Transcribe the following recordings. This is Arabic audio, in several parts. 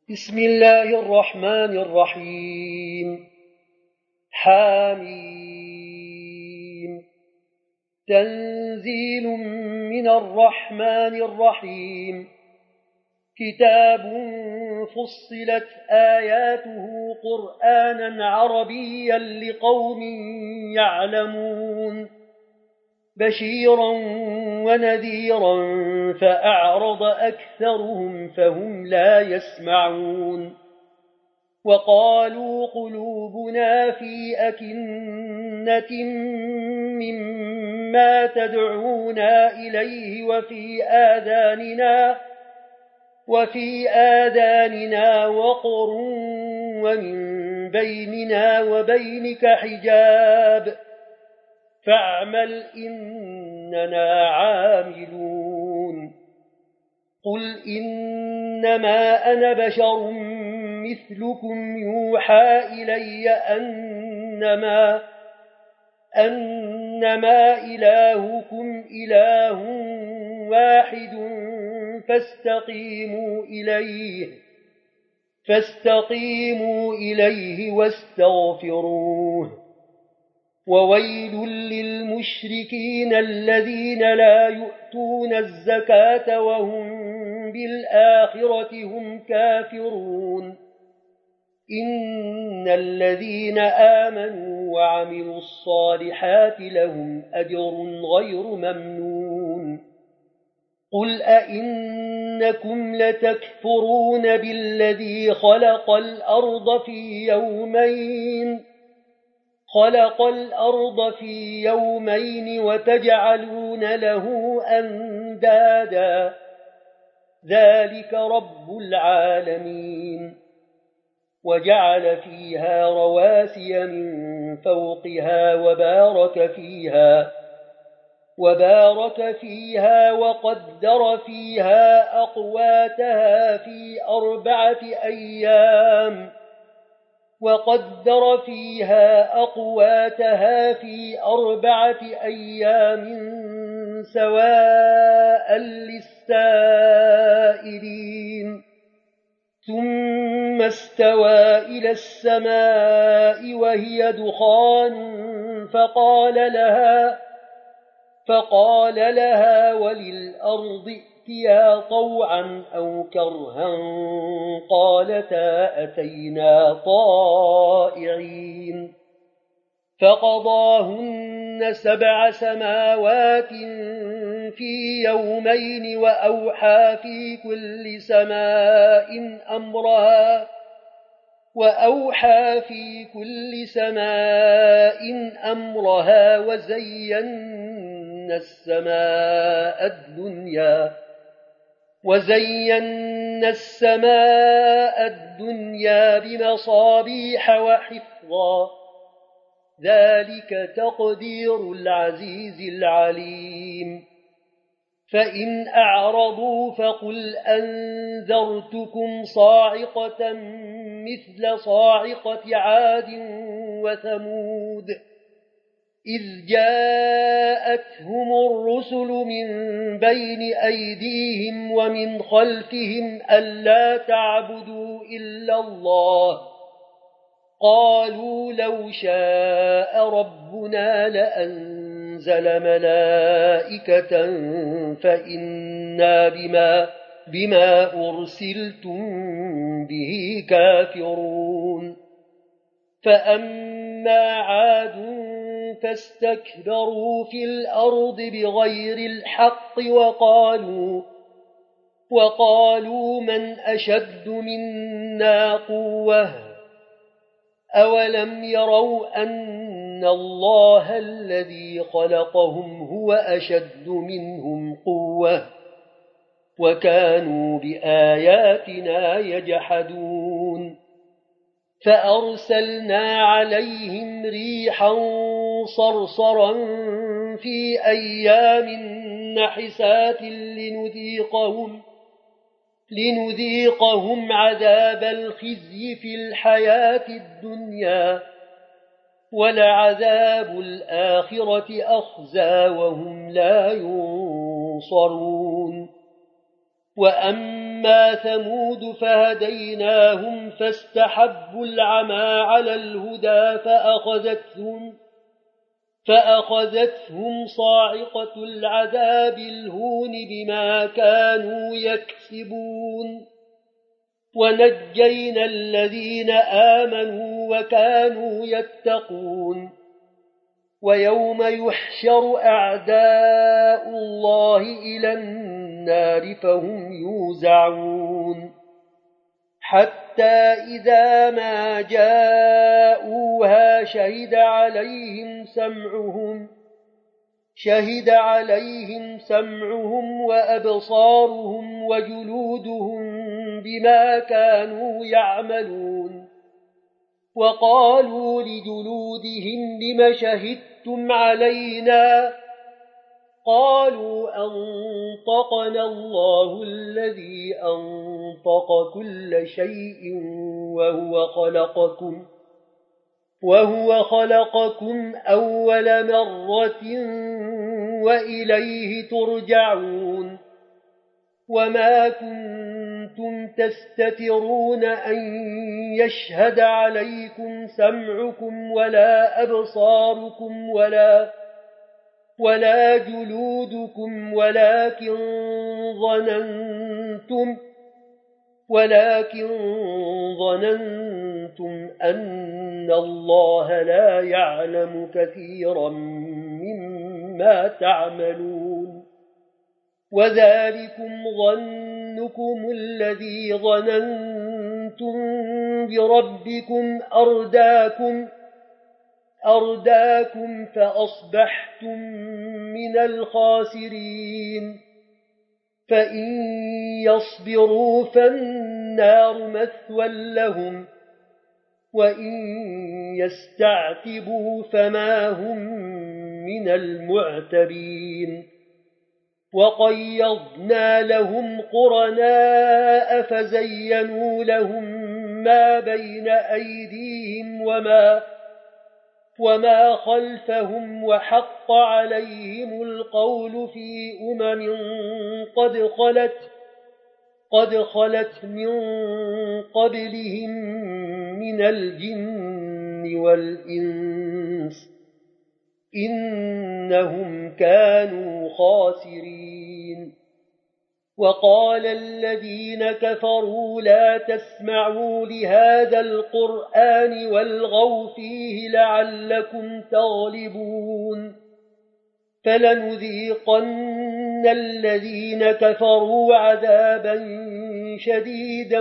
بسم الله الرحمن الرحيم. حاميم. تنزيل من الرحمن الرحيم. كتاب فصلت آياته قرآنا عربيا لقوم يعلمون بشيرا ونذيرا فأعرض أكثرهم فهم لا يسمعون وقالوا قلوبنا في أكنة مما تدعونا إليه وفي آذاننا وقر ومن بيننا وبينك حجاب فاعمل إننا عاملون. قل إنما أنا بشر مثلكم يوحى إلي أنما إلهكم إله واحد فاستقيموا إليه واستغفروه. وويل للمشركين الذين لا يؤتون الزكاة وهم بالآخرة هم كافرون. إن الذين آمنوا وعملوا الصالحات لهم أجر غير ممنون. قل أئنكم لتكفرون بالذي خلق الأرض في يومين وتجعلون له أندادا ذلك رب العالمين. وجعل فيها رواسي من فوقها وبارك فيها وقدر فيها أقواتها في 4 أيام سواء للسائلين. ثم استوى إلى السماء وهي دخان فقال لها وللأرض ائتيا طوعا أو كرها قالتا أتينا طائعين. فقضاهن 7 سماوات في يومين وأوحى في كل سماء أمرها وزينا السماء الدنيا بمصابيح وحفظا ذلك تقدير العزيز العليم. فإن أعرضوا فقل أنذرتكم صاعقة مثل صاعقة عاد وثمود إذ جاءتهم الرسل من بين أيديهم ومن خلفهم ألا تعبدوا إلا الله قالوا لو شاء ربنا لأنزل ملائكة فإنا بما أرسلتم به كافرون. فأما عاد فاستكبروا في الأرض بغير الحق وقالوا من أشد منا قوة أولم يروا أن الله الذي خلقهم هو أشد منهم قوة وكانوا بآياتنا يجحدون. فأرسلنا عليهم ريحا صرصرا في أيام نحسات لنذيقهم عذاب الخزي في الحياة الدنيا ولعذاب الآخرة أخزى وهم لا ينصرون. وأما وأما ثمود فهديناهم فاستحبوا العمى على الهدى فأخذتهم صاعقة العذاب الهون بما كانوا يكسبون ونجينا الذين آمنوا وكانوا يتقون ويوم يحشر أعداء الله إلى النار فهم يوزعون حتى إذا ما جاءوها شهد عليهم سمعهم وأبصارهم وجلودهم بما كانوا يعملون وقالوا لجلودهم لم شهدتم علينا قالوا أنطقنا الله الذي أنطق كل شيء وهو خلقكم أول مرة وإليه ترجعون وما كنتم تستترون أن يشهد عليكم سمعكم ولا أبصاركم ولا جلودكم ولكن ظننتم أن الله لا يعلم كثيرا مما تعملون وذلكم ظنكم الذي ظننتم بربكم أرداكم فأصبحتم من الخاسرين فإن يصبروا فالنار مثوى لهم وإن يستعتبوا فما هم من المعتبين وقيضنا لهم قرناء فزينوا لهم ما بين أيديهم وما خلفهم وحق عليهم القول في قد خلت من قبلهم من الجن والإنس إنهم كانوا خاسرين وقال الذين كفروا لا تسمعوا لهذا القرآن والغوا فيه لعلكم تغلبون فلنذيقن الذين كفروا عذابا شديدا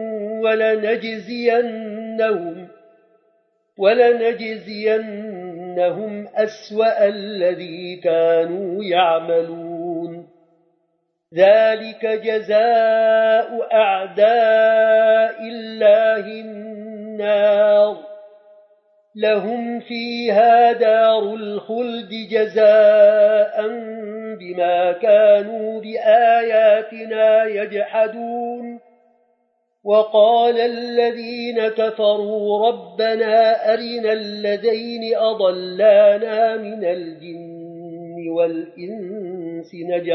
ولنجزينهم أسوأ الذي كانوا يعملون ذلك جزاء أعداء الله النار لهم فيها دار الخلد جزاء بما كانوا بآياتنا يجحدون وقال الذين كفروا ربنا أرنا الذين أضلانا من الجن والإنس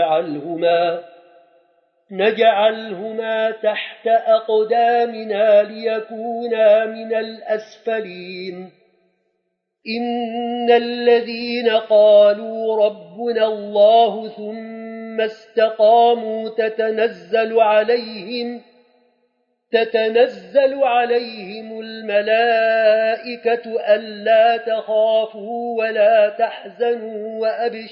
نجعلهما تحت أقدامنا ليكونا من الأسفلين إن الذين قالوا ربنا الله ثم استقاموا تتنزل عليهم الملائكة ألا تخافوا ولا تحزنوا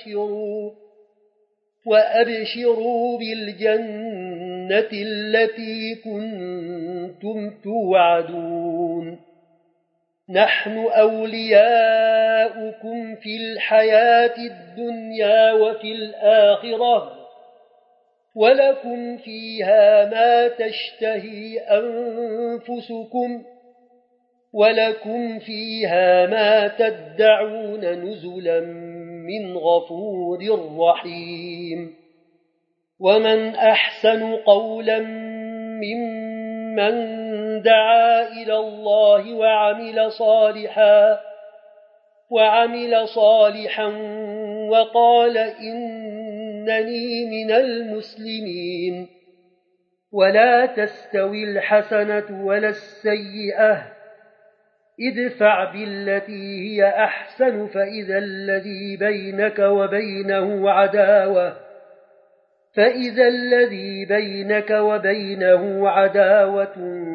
وأبشروا بالجنة التي كنتم توعدون نحن أولياؤكم في الحياة الدنيا وفي الآخرة ولكم فيها ما تشتهي أنفسكم ولكم فيها ما تدعون نزلا من غفور رحيم ومن أحسن قولا ممن دعا إلى الله وعمل صالحا وقال إنني من المسلمين ولا تستوي الحسنة ولا السيئة ادفع بالتي هي أحسن فإذا الذي بينك وبينه عداوة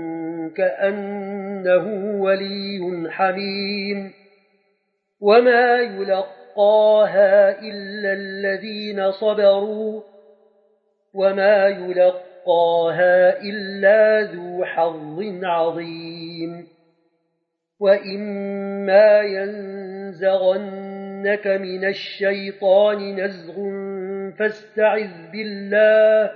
كأنه ولي حميم وما يلقاها إلا الذين صبروا وما يلقاها إلا ذو حظ عظيم وإما ينزغنك من الشيطان نزغ فاستعذ بالله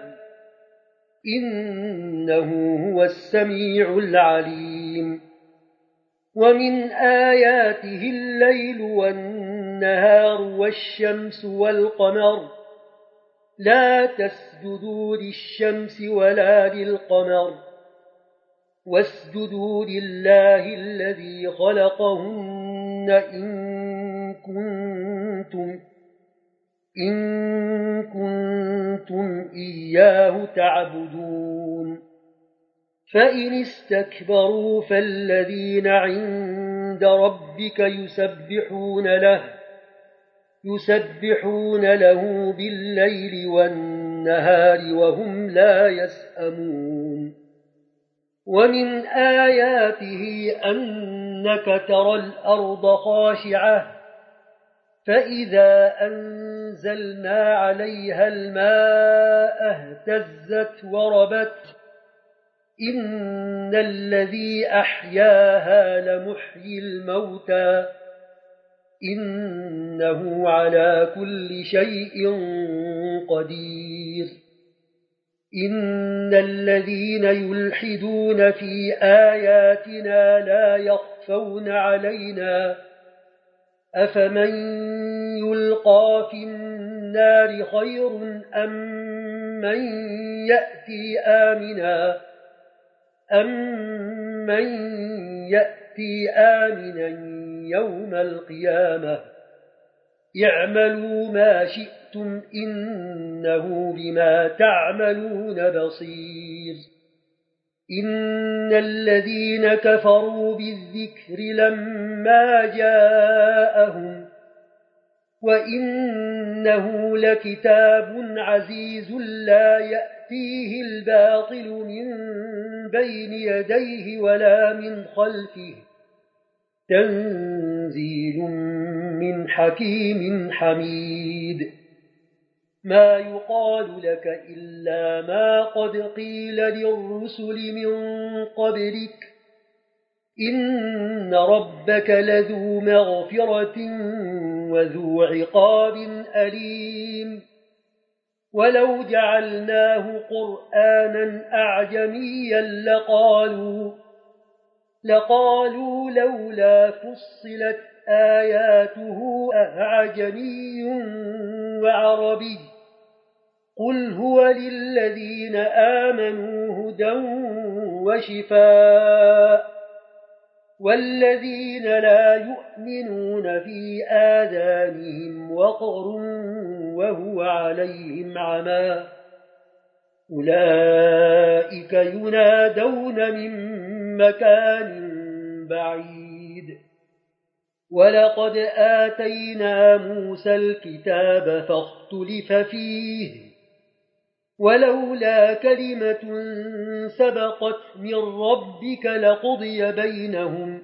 إنه هو السميع العليم ومن آياته الليل والنهار والشمس والقمر لا تسجدوا للشمس ولا للقمر واسجدوا لله الذي خلقهن إن كنتم إياه تعبدون فإن استكبروا فالذين عند ربك يسبحون له بالليل والنهار وهم لا يسأمون ومن آياته أنك ترى الأرض خاشعة فإذا أنزلنا عليها الماء اهتزت وربت إن الذي أحياها لمحيي الموتى إنه على كل شيء قدير إن الذين يلحدون في آياتنا لا يخفون علينا أفمن يلقى في النار خير أم من يأتي آمنا يوم القيامة اعملوا ما شئتم إنه بما تعملون بصير إن الذين كفروا بالذكر لما جاءهم وإنه لكتاب عزيز لا يأتيه الباطل من بين يديه ولا من خلفه تنزيل من حكيم حميد ما يقال لك إلا ما قد قيل للرسل من قبلك إن ربك لذو مغفرة وذو عقاب أليم ولو جعلناه قرآنا أعجميا لقالوا لولا فصلت آياته أعجمي وعربي قل هو للذين آمنوا هدى وشفاء والذين لا يؤمنون في آذانهم وقر وهو عليهم عمى أولئك ينادون من مكان بعيد ولقد آتينا موسى الكتاب فاختلف فيه ولولا كلمة سبقت من ربك لقضي بينهم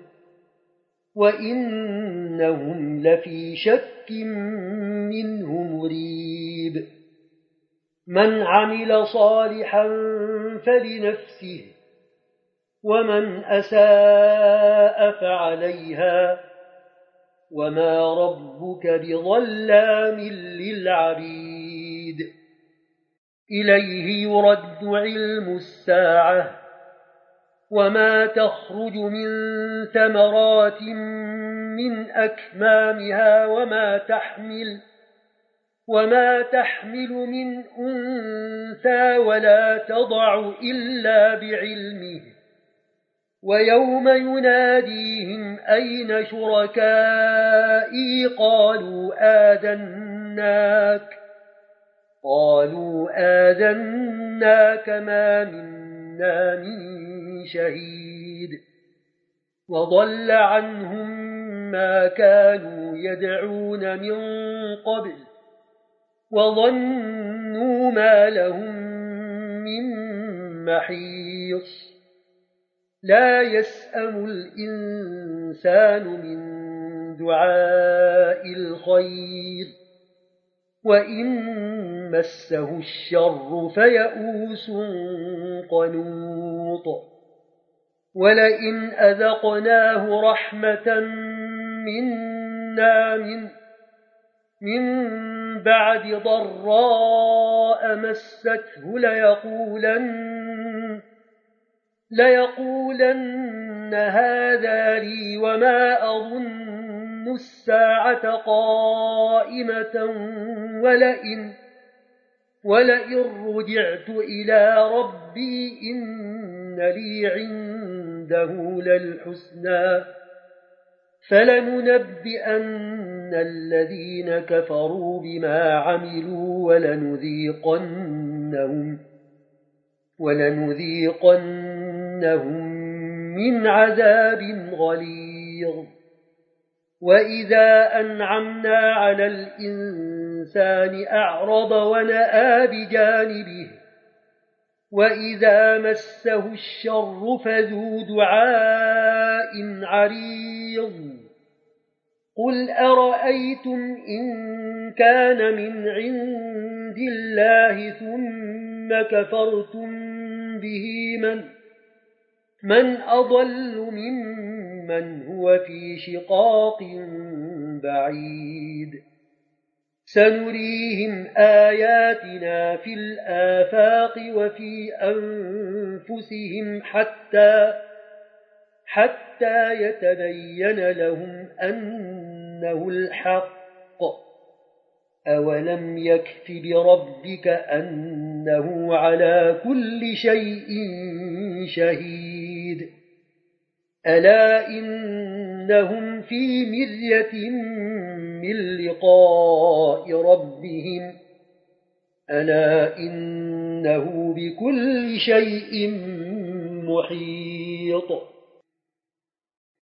وإنهم لفي شك منه مريب من عمل صالحا فلنفسه ومن أساء فعليها وما ربك بظلام للعبيد إليه يرد علم الساعة وما تخرج من ثمرات من أكمامها وما تحمل من أنثى ولا تضع إلا بعلمه ويوم يناديهم أين شركائي قالوا آذناك قالوا آذناك ما منا من شهيد وضل عنهم ما كانوا يدعون من قبل وظنوا ما لهم من محيص لا يسأم الإنسان من دعاء الخير وإن مسه الشر فيئوس قنوط ولئن أذقناه رحمة منا من بعد ضراء مسته ليقولن هذا لي وما أظن الساعة قائمة ولئن رجعت إلى ربي إن لي عنده للحسنى فلننبئن الذين كفروا بما عملوا ولنذيقنهم من عذاب غليظ وإذا أنعمنا على الإنسان أعرض ونأى بجانبه وإذا مسه الشر فذو دعاء عريض قل أرأيتم إن كان من عند الله ثم كفرتم به من أضل ممن هو في شقاق بعيد سنريهم آياتنا في الآفاق وفي أنفسهم حتى يتبين لهم أنه الحق أولم يكف بربك أنه على كل شيء شهيد ألا إنهم في مرية من لقاء ربهم ألا إنه بكل شيء محيط